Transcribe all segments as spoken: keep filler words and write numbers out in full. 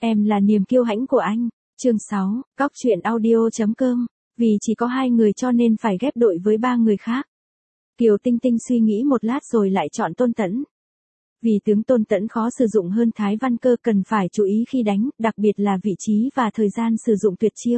Em là niềm kiêu hãnh của anh. Chương sáu, cóc truyện audio chấm com. Vì chỉ có hai người cho nên phải ghép đội với ba người khác. Kiều Tinh Tinh suy nghĩ một lát rồi lại chọn Tôn Tẫn. Vì tướng Tôn Tẫn khó sử dụng hơn Thái Văn Cơ, cần phải chú ý khi đánh, đặc biệt là vị trí và thời gian sử dụng tuyệt chiêu.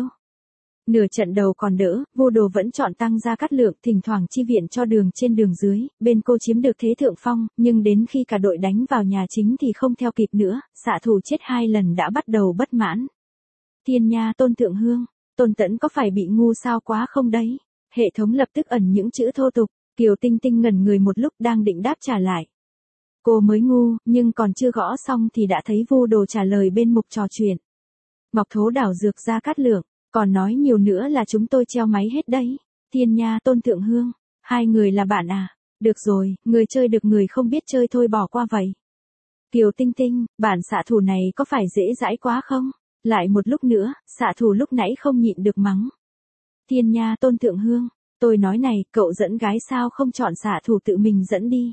Nửa trận đầu còn đỡ, Vu Đồ vẫn chọn Tăng Gia Cát Lượng, thỉnh thoảng chi viện cho đường trên đường dưới, bên cô chiếm được thế thượng phong, nhưng đến khi cả đội đánh vào nhà chính thì không theo kịp nữa, xạ thủ chết hai lần đã bắt đầu bất mãn. Thiên nha, Tôn Thượng Hương, Tôn Tẫn có phải bị ngu sao quá không đấy? Hệ thống lập tức ẩn những chữ thô tục. Kiều Tinh Tinh ngẩn người một lúc đang định đáp trả lại. Cô mới ngu, nhưng còn chưa gõ xong thì đã thấy Vu Đồ trả lời bên mục trò chuyện. Ngọc Thố đảo dược Gia Cát Lượng, còn nói nhiều nữa là chúng tôi treo máy hết đấy. Thiên nha, Tôn Thượng Hương, hai người là bạn à? Được rồi, người chơi được người không biết chơi thôi bỏ qua vậy. Kiều Tinh Tinh, bản xạ thủ này có phải dễ dãi quá không? Lại một lúc nữa, xạ thủ lúc nãy không nhịn được mắng. Thiên nha, Tôn Thượng Hương, tôi nói này, cậu dẫn gái sao không chọn xạ thủ tự mình dẫn đi?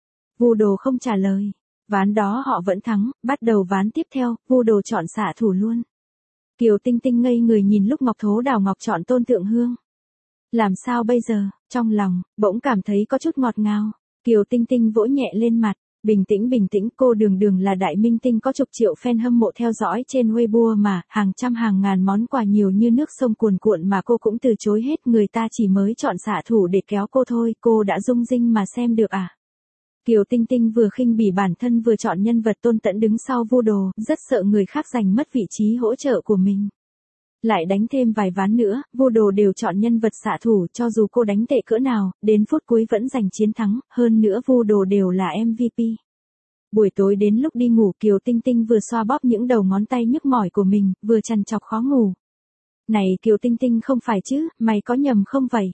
Vu Đồ không trả lời. Ván đó họ vẫn thắng, bắt đầu ván tiếp theo, Vu Đồ chọn xạ thủ luôn. Kiều Tinh Tinh ngây người nhìn lúc Ngọc Thố Đào Ngọc chọn Tôn Thượng Hương. Làm sao bây giờ? Trong lòng, bỗng cảm thấy có chút ngọt ngào. Kiều Tinh Tinh vỗ nhẹ lên mặt. Bình tĩnh bình tĩnh, cô Đường Đường là đại minh tinh có chục triệu fan hâm mộ theo dõi trên Weibo mà, hàng trăm hàng ngàn món quà nhiều như nước sông cuồn cuộn mà cô cũng từ chối hết, người ta chỉ mới chọn xạ thủ để kéo cô thôi, cô đã rung rinh mà xem được à? Kiều Tinh Tinh vừa khinh bỉ bản thân vừa chọn nhân vật Tôn Tẫn đứng sau Vu Đồ, rất sợ người khác giành mất vị trí hỗ trợ của mình. Lại đánh thêm vài ván nữa, Vu Đồ đều chọn nhân vật xạ thủ, cho dù cô đánh tệ cỡ nào, đến phút cuối vẫn giành chiến thắng, hơn nữa Vu Đồ đều là em vê pê. Buổi tối đến lúc đi ngủ, Kiều Tinh Tinh vừa xoa bóp những đầu ngón tay nhức mỏi của mình, vừa trằn trọc khó ngủ. Này Kiều Tinh Tinh, không phải chứ, mày có nhầm không vậy?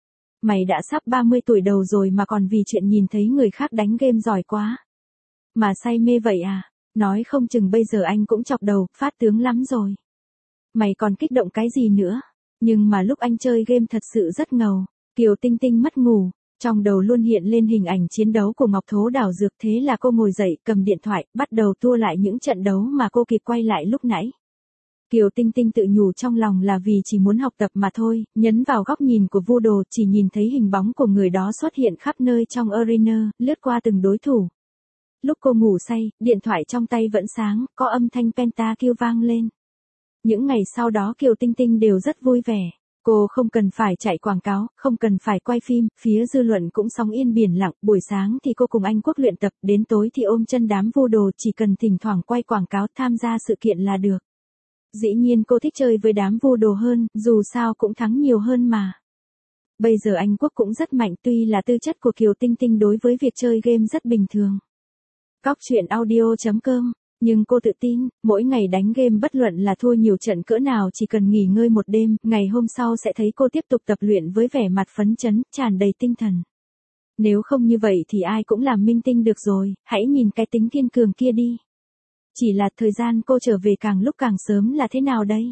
Mày đã sắp ba mươi tuổi đầu rồi mà còn vì chuyện nhìn thấy người khác đánh game giỏi quá mà say mê vậy à? Nói không chừng bây giờ anh cũng chọc đầu, phát tướng lắm rồi. Mày còn kích động cái gì nữa? Nhưng mà lúc anh chơi game thật sự rất ngầu. Kiều Tinh Tinh mất ngủ, trong đầu luôn hiện lên hình ảnh chiến đấu của Ngọc Thố đảo dược, thế là cô ngồi dậy, cầm điện thoại, bắt đầu tua lại những trận đấu mà cô kịp quay lại lúc nãy. Kiều Tinh Tinh tự nhủ trong lòng là vì chỉ muốn học tập mà thôi, nhấn vào góc nhìn của Vu Đồ, chỉ nhìn thấy hình bóng của người đó xuất hiện khắp nơi trong arena, lướt qua từng đối thủ. Lúc cô ngủ say, điện thoại trong tay vẫn sáng, có âm thanh pentakill vang lên. Những ngày sau đó Kiều Tinh Tinh đều rất vui vẻ. Cô không cần phải chạy quảng cáo, không cần phải quay phim, phía dư luận cũng sóng yên biển lặng, buổi sáng thì cô cùng anh Quốc luyện tập, đến tối thì ôm chân đám Vu Đồ, chỉ cần thỉnh thoảng quay quảng cáo tham gia sự kiện là được. Dĩ nhiên cô thích chơi với đám Vu Đồ hơn, dù sao cũng thắng nhiều hơn mà. Bây giờ anh Quốc cũng rất mạnh, tuy là tư chất của Kiều Tinh Tinh đối với việc chơi game rất bình thường. Cóc truyện audio chấm com. Nhưng cô tự tin, mỗi ngày đánh game bất luận là thua nhiều trận cỡ nào, chỉ cần nghỉ ngơi một đêm, ngày hôm sau sẽ thấy cô tiếp tục tập luyện với vẻ mặt phấn chấn, tràn đầy tinh thần. Nếu không như vậy thì ai cũng làm minh tinh được rồi, hãy nhìn cái tính kiên cường kia đi. Chỉ là thời gian cô trở về càng lúc càng sớm là thế nào đây?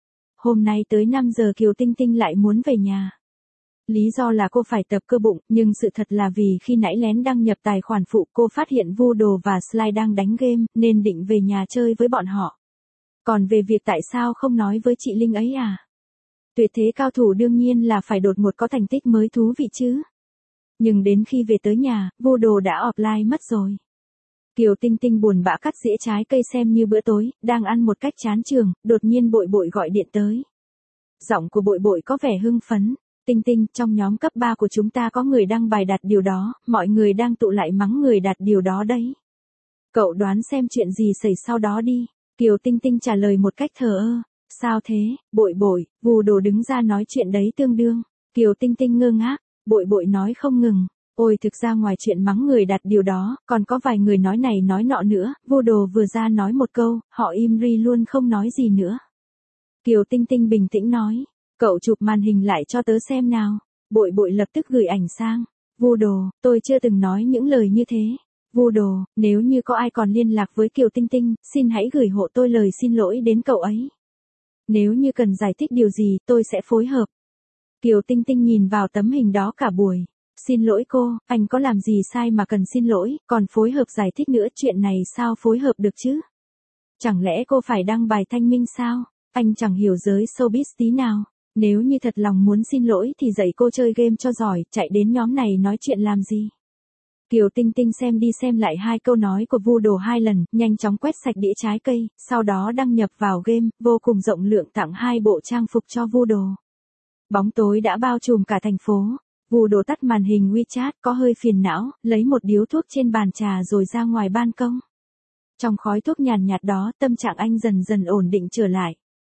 Hôm nay tới năm giờ Kiều Tinh Tinh lại muốn về nhà. Lý do là cô phải tập cơ bụng, nhưng sự thật là vì khi nãy lén đăng nhập tài khoản phụ, cô phát hiện Vu Đồ và Sly đang đánh game, nên định về nhà chơi với bọn họ. Còn về việc tại sao không nói với chị Linh ấy à? Tuyệt thế cao thủ đương nhiên là phải đột ngột có thành tích mới thú vị chứ. Nhưng đến khi về tới nhà, Vu Đồ đã offline mất rồi. Kiều Tinh Tinh buồn bã cắt dĩa trái cây xem như bữa tối, đang ăn một cách chán chường, đột nhiên Bội Bội gọi điện tới. Giọng của Bội Bội có vẻ hưng phấn. Tinh Tinh, trong nhóm cấp ba của chúng ta có người đăng bài đặt điều đó, mọi người đang tụ lại mắng người đặt điều đó đấy. Cậu đoán xem chuyện gì xảy sau đó đi. Kiều Tinh Tinh trả lời một cách thờ ơ. Sao thế, Bội Bội? Vu Đồ đứng ra nói chuyện đấy tương đương. Kiều Tinh Tinh ngơ ngác, Bội Bội nói không ngừng. Ôi, thực ra ngoài chuyện mắng người đặt điều đó, còn có vài người nói này nói nọ nữa. Vu Đồ vừa ra nói một câu, họ im ri luôn không nói gì nữa. Kiều Tinh Tinh bình tĩnh nói. Cậu chụp màn hình lại cho tớ xem nào. Bội Bội lập tức gửi ảnh sang. Vu Đồ, tôi chưa từng nói những lời như thế. Vu Đồ, nếu như có ai còn liên lạc với Kiều Tinh Tinh, xin hãy gửi hộ tôi lời xin lỗi đến cậu ấy. Nếu như cần giải thích điều gì, tôi sẽ phối hợp. Kiều Tinh Tinh nhìn vào tấm hình đó cả buổi. Xin lỗi cô, anh có làm gì sai mà cần xin lỗi, còn phối hợp giải thích nữa, chuyện này sao phối hợp được chứ? Chẳng lẽ cô phải đăng bài thanh minh sao? Anh chẳng hiểu giới showbiz tí nào. Nếu như thật lòng muốn xin lỗi thì dạy cô chơi game cho giỏi, chạy đến nhóm này nói chuyện làm gì? Kiều Tinh Tinh xem đi xem lại hai câu nói của Vu Đồ hai lần, nhanh chóng quét sạch đĩa trái cây, sau đó đăng nhập vào game, vô cùng rộng lượng tặng hai bộ trang phục cho Vu Đồ. Bóng tối đã bao trùm cả thành phố. Vu Đồ tắt màn hình WeChat, có hơi phiền não, lấy một điếu thuốc trên bàn trà rồi ra ngoài ban công. Trong khói thuốc nhàn nhạt đó, tâm trạng anh dần dần ổn định trở lại.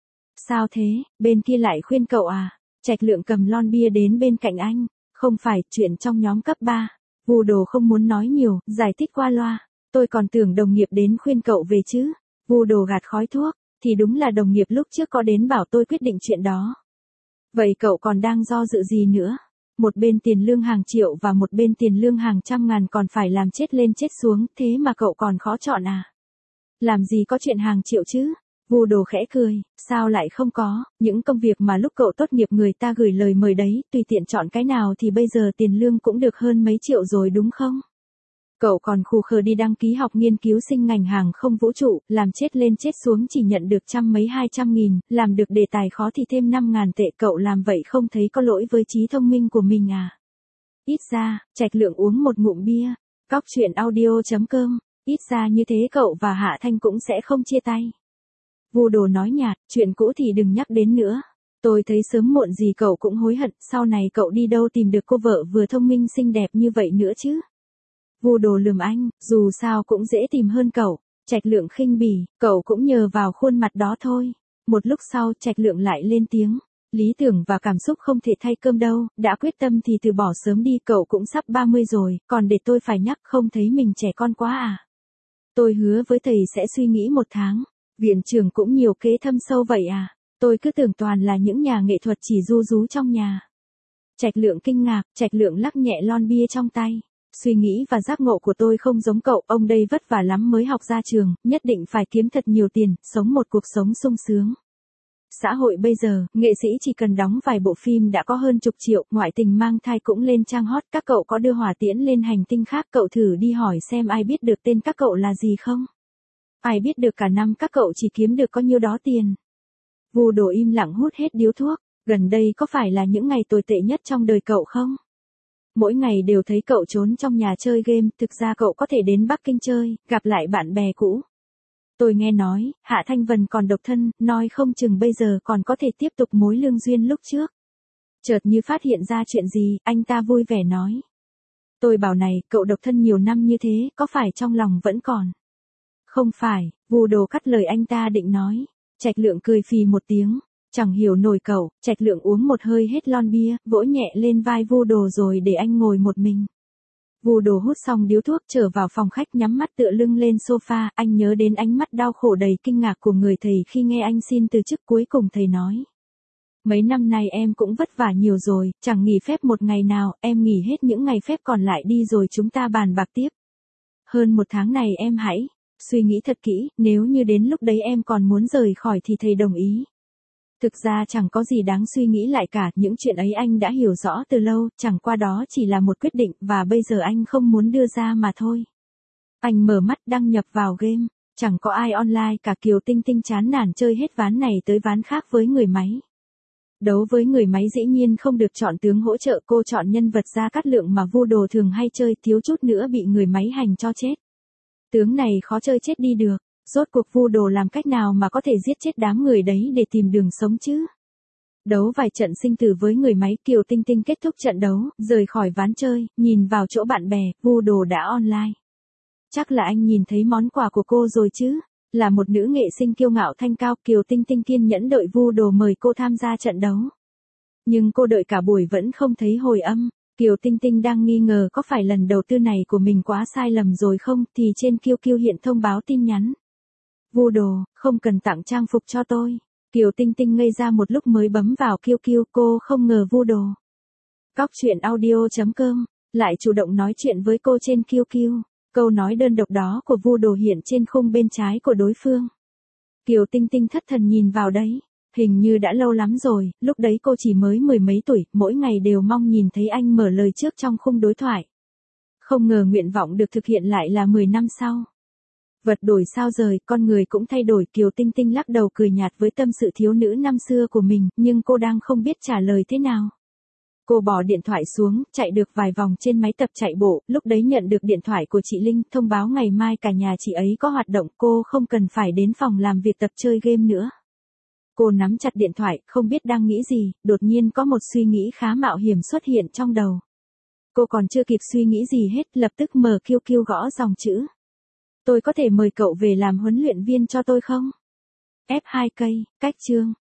Sao thế, bên kia lại khuyên cậu à? Trạch Lượng cầm lon bia đến bên cạnh anh. Không phải, chuyện trong nhóm cấp ba. Vu Đồ không muốn nói nhiều, giải thích qua loa. Tôi còn tưởng đồng nghiệp đến khuyên cậu về chứ. Vu Đồ gạt khói thuốc, thì đúng là đồng nghiệp lúc trước có đến bảo tôi quyết định chuyện đó. Vậy cậu còn đang do dự gì nữa? Một bên tiền lương hàng triệu và một bên tiền lương hàng trăm ngàn còn phải làm chết lên chết xuống, thế mà cậu còn khó chọn à? Làm gì có chuyện hàng triệu chứ? Vu Đồ khẽ cười, sao lại không có, những công việc mà lúc cậu tốt nghiệp người ta gửi lời mời đấy, tùy tiện chọn cái nào thì bây giờ tiền lương cũng được hơn mấy triệu rồi đúng không? Cậu còn khù khờ đi đăng ký học nghiên cứu sinh ngành hàng không vũ trụ, làm chết lên chết xuống chỉ nhận được trăm mấy hai trăm nghìn, làm được đề tài khó thì thêm năm ngàn tệ, cậu làm vậy không thấy có lỗi với trí thông minh của mình à? Ít ra, Trạch Lượng uống một ngụm bia, cóc truyện audio chấm com, ít ra như thế cậu và Hạ Thanh cũng sẽ không chia tay. Vu Đồ nói nhạt, chuyện cũ thì đừng nhắc đến nữa. Tôi thấy sớm muộn gì cậu cũng hối hận, sau này cậu đi đâu tìm được cô vợ vừa thông minh xinh đẹp như vậy nữa chứ? Vu Đồ lườm anh, dù sao cũng dễ tìm hơn cậu. Trạch Lượng khinh bỉ, cậu cũng nhờ vào khuôn mặt đó thôi. Một lúc sau, Trạch Lượng lại lên tiếng. Lý tưởng và cảm xúc không thể thay cơm đâu, đã quyết tâm thì từ bỏ sớm đi, cậu cũng sắp ba mươi rồi, còn để tôi phải nhắc, không thấy mình trẻ con quá à? Tôi hứa với thầy sẽ suy nghĩ một tháng. Viện trưởng cũng nhiều kế thâm sâu vậy à? Tôi cứ tưởng toàn là những nhà nghệ thuật chỉ ru rú trong nhà. Trạch Lượng kinh ngạc, Trạch Lượng lắc nhẹ lon bia trong tay. Suy nghĩ và giác ngộ của tôi không giống cậu, ông đây vất vả lắm mới học ra trường, nhất định phải kiếm thật nhiều tiền, sống một cuộc sống sung sướng. Xã hội bây giờ, nghệ sĩ chỉ cần đóng vài bộ phim đã có hơn chục triệu, ngoại tình mang thai cũng lên trang hot, các cậu có đưa hỏa tiễn lên hành tinh khác, cậu thử đi hỏi xem ai biết được tên các cậu là gì không? Ai biết được cả năm các cậu chỉ kiếm được có nhiêu đó tiền. Vu Đồ im lặng hút hết điếu thuốc, gần đây có phải là những ngày tồi tệ nhất trong đời cậu không? Mỗi ngày đều thấy cậu trốn trong nhà chơi game, thực ra cậu có thể đến Bắc Kinh chơi, gặp lại bạn bè cũ. Tôi nghe nói, Hạ Thanh Vân còn độc thân, nói không chừng bây giờ còn có thể tiếp tục mối lương duyên lúc trước. Chợt như phát hiện ra chuyện gì, anh ta vui vẻ nói. Tôi bảo này, cậu độc thân nhiều năm như thế, có phải trong lòng vẫn còn? Không phải, Vu Đồ cắt lời anh ta định nói. Trạch Lượng cười phì một tiếng, chẳng hiểu nổi cậu. Trạch Lượng uống một hơi hết lon bia, vỗ nhẹ lên vai Vu Đồ rồi để anh ngồi một mình. Vu Đồ hút xong điếu thuốc trở vào phòng khách, nhắm mắt tựa lưng lên sofa, anh nhớ đến ánh mắt đau khổ đầy kinh ngạc của người thầy khi nghe anh xin từ chức. Cuối cùng thầy nói. Mấy năm nay em cũng vất vả nhiều rồi, chẳng nghỉ phép một ngày nào, em nghỉ hết những ngày phép còn lại đi rồi chúng ta bàn bạc tiếp. Hơn một tháng này em hãy suy nghĩ thật kỹ, nếu như đến lúc đấy em còn muốn rời khỏi thì thầy đồng ý. Thực ra chẳng có gì đáng suy nghĩ lại cả, những chuyện ấy anh đã hiểu rõ từ lâu, chẳng qua đó chỉ là một quyết định và bây giờ anh không muốn đưa ra mà thôi. Anh mở mắt đăng nhập vào game, chẳng có ai online cả. Kiều Tinh Tinh chán nản chơi hết ván này tới ván khác với người máy. Đấu với người máy dĩ nhiên không được chọn tướng hỗ trợ, cô chọn nhân vật Gia Cát Lượng mà Vu Đồ thường hay chơi, thiếu chút nữa bị người máy hành cho chết. Tướng này khó chơi chết đi được, rốt cuộc Vu Đồ làm cách nào mà có thể giết chết đám người đấy để tìm đường sống chứ? Đấu vài trận sinh tử với người máy, Kiều Tinh Tinh kết thúc trận đấu, rời khỏi ván chơi, nhìn vào chỗ bạn bè, Vu Đồ đã online. Chắc là anh nhìn thấy món quà của cô rồi chứ? Là một nữ nghệ sinh kiêu ngạo thanh cao, Kiều Tinh Tinh kiên nhẫn đợi Vu Đồ mời cô tham gia trận đấu. Nhưng cô đợi cả buổi vẫn không thấy hồi âm. Kiều Tinh Tinh đang nghi ngờ có phải lần đầu tư này của mình quá sai lầm rồi không, thì trên Q Q hiện thông báo tin nhắn. Vu Đồ, không cần tặng trang phục cho tôi. Kiều Tinh Tinh ngây ra một lúc mới bấm vào Q Q, cô không ngờ Vu Đồ. Cóc truyện audio chấm com lại chủ động nói chuyện với cô trên Q Q. Câu nói đơn độc đó của Vu Đồ hiện trên khung bên trái của đối phương. Kiều Tinh Tinh thất thần nhìn vào đấy. Hình như đã lâu lắm rồi, lúc đấy cô chỉ mới mười mấy tuổi, mỗi ngày đều mong nhìn thấy anh mở lời trước trong khung đối thoại. Không ngờ nguyện vọng được thực hiện lại là mười năm sau. Vật đổi sao rời, con người cũng thay đổi. Kiều Tinh Tinh lắc đầu cười nhạt với tâm sự thiếu nữ năm xưa của mình, nhưng cô đang không biết trả lời thế nào. Cô bỏ điện thoại xuống, chạy được vài vòng trên máy tập chạy bộ, lúc đấy nhận được điện thoại của chị Linh, thông báo ngày mai cả nhà chị ấy có hoạt động, cô không cần phải đến phòng làm việc tập chơi game nữa. Cô nắm chặt điện thoại, không biết đang nghĩ gì, đột nhiên có một suy nghĩ khá mạo hiểm xuất hiện trong đầu. Cô còn chưa kịp suy nghĩ gì hết, lập tức mở Q Q gõ dòng chữ. Tôi có thể mời cậu về làm huấn luyện viên cho tôi không? ép hai cây, cách chương.